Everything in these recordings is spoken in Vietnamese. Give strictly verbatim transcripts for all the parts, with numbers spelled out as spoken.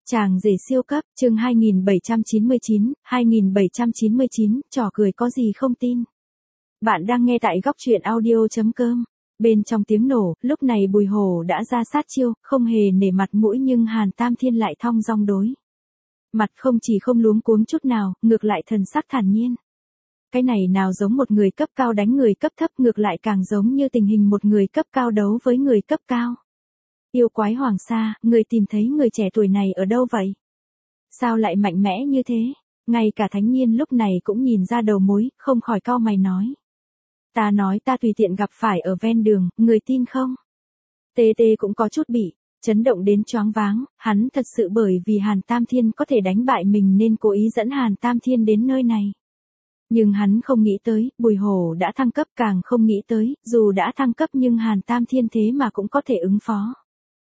Chàng rể siêu cấp, chương hai nghìn bảy trăm chín mươi chín, hai nghìn bảy trăm chín mươi chín, trò cười có gì không tin. Bạn đang nghe tại góc truyện audio chấm com. Bên trong tiếng nổ, lúc này Bùi Hổ đã ra sát chiêu, không hề nể mặt mũi nhưng Hàn Tam Thiên lại thong dong đối. Mặt không chỉ không luống cuống chút nào, ngược lại thần sắc thản nhiên. Cái này nào giống một người cấp cao đánh người cấp thấp, ngược lại càng giống như tình hình một người cấp cao đấu với người cấp cao. Yêu quái Hoàng Sa, người tìm thấy người trẻ tuổi này ở đâu vậy? Sao lại mạnh mẽ như thế? Ngay cả Thánh Nhiên lúc này cũng nhìn ra đầu mối, không khỏi cau mày nói. Ta nói ta tùy tiện gặp phải ở ven đường, người tin không? Tê Tê cũng có chút bị chấn động đến choáng váng, hắn thật sự bởi vì Hàn Tam Thiên có thể đánh bại mình nên cố ý dẫn Hàn Tam Thiên đến nơi này. Nhưng hắn không nghĩ tới, Bùi Hổ đã thăng cấp, càng không nghĩ tới, dù đã thăng cấp nhưng Hàn Tam Thiên thế mà cũng có thể ứng phó.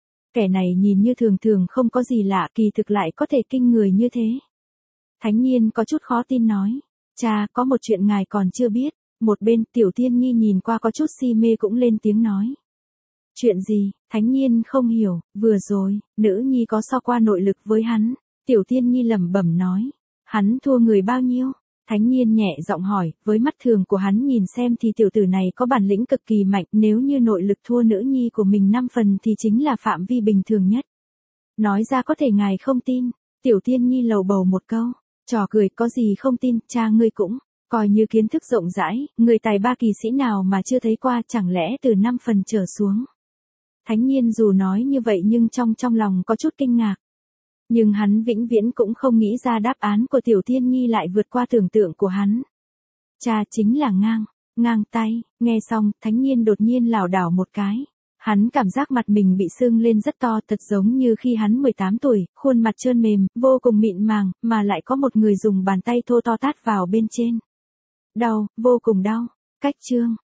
Kẻ này nhìn như thường thường không có gì lạ, kỳ thực lại có thể kinh người như thế. Thánh Nhiên có chút khó tin nói. Cha, có một chuyện ngài còn chưa biết. Một bên, Tiểu Tiên Nhi nhìn qua có chút si mê cũng lên tiếng nói. Chuyện gì? Thánh Nhiên không hiểu. Vừa rồi, nữ nhi có so qua nội lực với hắn. Tiểu Tiên Nhi lẩm bẩm nói. Hắn thua người bao nhiêu? Thánh Nhiên nhẹ giọng hỏi, với mắt thường của hắn nhìn xem thì tiểu tử này có bản lĩnh cực kỳ mạnh, nếu như nội lực thua nữ nhi của mình năm phần thì chính là phạm vi bình thường nhất. Nói ra có thể ngài không tin. Tiểu Tiên Nhi lầu bầu một câu. Trò cười có gì không tin, cha ngươi cũng coi như kiến thức rộng rãi, người tài ba kỳ sĩ nào mà chưa thấy qua, chẳng lẽ từ năm phần trở xuống. Thánh Nhiên dù nói như vậy nhưng trong trong lòng có chút kinh ngạc. Nhưng hắn vĩnh viễn cũng không nghĩ ra đáp án của Tiểu Tiên Nhi lại vượt qua tưởng tượng của hắn. Cha chính là ngang, ngang tay, nghe xong, Thánh Nhiên đột nhiên lảo đảo một cái. Hắn cảm giác mặt mình bị sưng lên rất to, thật giống như khi hắn mười tám tuổi, khuôn mặt trơn mềm, vô cùng mịn màng, mà lại có một người dùng bàn tay thô to tát vào bên trên. Đau, vô cùng đau. Cách chương.